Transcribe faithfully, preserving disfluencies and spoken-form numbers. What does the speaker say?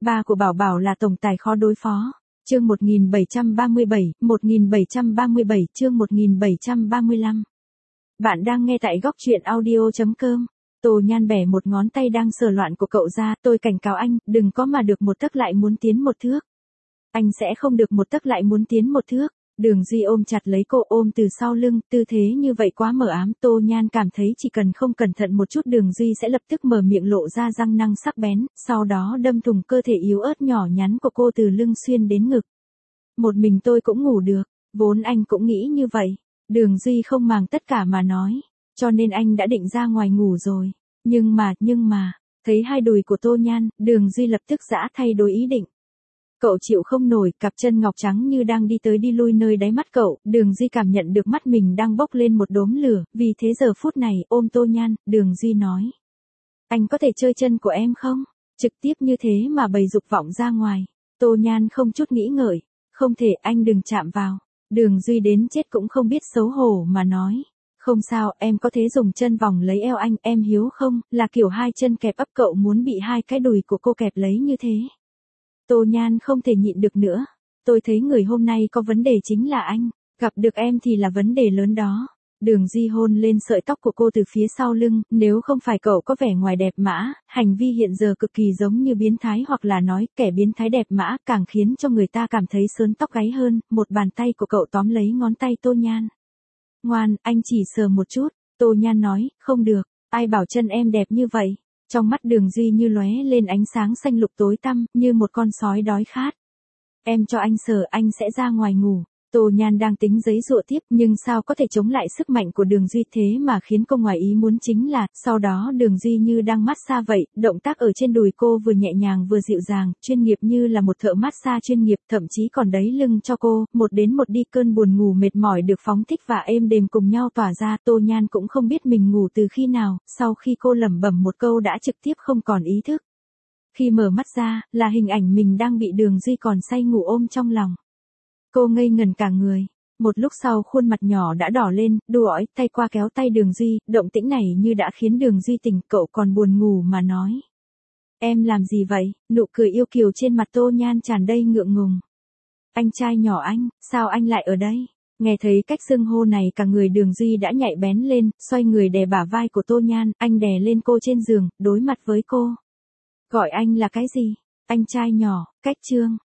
Ba của Bảo Bảo là tổng tài khó đối phó. Chương một nghìn bảy trăm ba mươi bảy, một nghìn bảy trăm ba mươi bảy, chương một nghìn bảy trăm ba mươi lăm. Bạn đang nghe tại góc truyện audio chấm com. Tô Nhan bẻ một ngón tay đang sờ loạn của cậu ra, tôi cảnh cáo anh, đừng có mà được một tấc lại muốn tiến một thước. Anh sẽ không được một tấc lại muốn tiến một thước. Đường Duy ôm chặt lấy cô, ôm từ sau lưng, tư thế như vậy quá mờ ám. Tô Nhan cảm thấy chỉ cần không cẩn thận một chút Đường Duy sẽ lập tức mở miệng lộ ra răng nanh sắc bén, sau đó đâm thủng cơ thể yếu ớt nhỏ nhắn của cô từ lưng xuyên đến ngực. Một mình tôi cũng ngủ được, vốn anh cũng nghĩ như vậy. Đường Duy không màng tất cả mà nói, cho nên anh đã định ra ngoài ngủ rồi. Nhưng mà, nhưng mà, thấy hai đùi của Tô Nhan, Đường Duy lập tức giã thay đổi ý định. Cậu chịu không nổi, cặp chân ngọc trắng như đang đi tới đi lui nơi đáy mắt cậu, Đường Duy cảm nhận được mắt mình đang bốc lên một đốm lửa, vì thế giờ phút này, ôm Tô Nhan, Đường Duy nói. Anh có thể chơi chân của em không? Trực tiếp như thế mà bày dục vọng ra ngoài. Tô Nhan không chút nghĩ ngợi, không thể, anh đừng chạm vào. Đường Duy đến chết cũng không biết xấu hổ mà nói. Không sao, em có thể dùng chân vòng lấy eo anh, em hiếu không, là kiểu hai chân kẹp ấp cậu muốn bị hai cái đùi của cô kẹp lấy như thế. Tô Nhan không thể nhịn được nữa. Tôi thấy người hôm nay có vấn đề chính là anh, gặp được em thì là vấn đề lớn đó. Đường Duy hôn lên sợi tóc của cô từ phía sau lưng, nếu không phải cậu có vẻ ngoài đẹp mã, hành vi hiện giờ cực kỳ giống như biến thái hoặc là nói kẻ biến thái đẹp mã càng khiến cho người ta cảm thấy sớn tóc gáy hơn, một bàn tay của cậu tóm lấy ngón tay Tô Nhan. Ngoan, anh chỉ sờ một chút, Tô Nhan nói, không được, ai bảo chân em đẹp như vậy. Trong mắt Đường Duy như lóe lên ánh sáng xanh lục tối tăm, như một con sói đói khát. Em cho anh sờ, anh sẽ ra ngoài ngủ. Tô Nhan đang tính giấy dụa tiếp, nhưng sao có thể chống lại sức mạnh của Đường Duy, thế mà khiến cô ngoài ý muốn chính là, sau đó Đường Duy như đang massage vậy, động tác ở trên đùi cô vừa nhẹ nhàng vừa dịu dàng, chuyên nghiệp như là một thợ massage chuyên nghiệp, thậm chí còn đẩy lưng cho cô, một đến một đi, cơn buồn ngủ mệt mỏi được phóng thích và êm đềm cùng nhau tỏa ra. Tô Nhan cũng không biết mình ngủ từ khi nào, sau khi cô lẩm bẩm một câu đã trực tiếp không còn ý thức. Khi mở mắt ra, là hình ảnh mình đang bị Đường Duy còn say ngủ ôm trong lòng. Cô ngây ngẩn cả người, một lúc sau khuôn mặt nhỏ đã đỏ lên, đu ói, tay qua kéo tay Đường Duy, động tĩnh này như đã khiến Đường Duy tỉnh, cậu còn buồn ngủ mà nói. Em làm gì vậy? Nụ cười yêu kiều trên mặt Tô Nhan tràn đầy ngượng ngùng. Anh trai nhỏ anh, sao anh lại ở đây? Nghe thấy cách xưng hô này cả người Đường Duy đã nhạy bén lên, xoay người đè bả vai của Tô Nhan, anh đè lên cô trên giường, đối mặt với cô. Gọi anh là cái gì? Anh trai nhỏ, cách trương.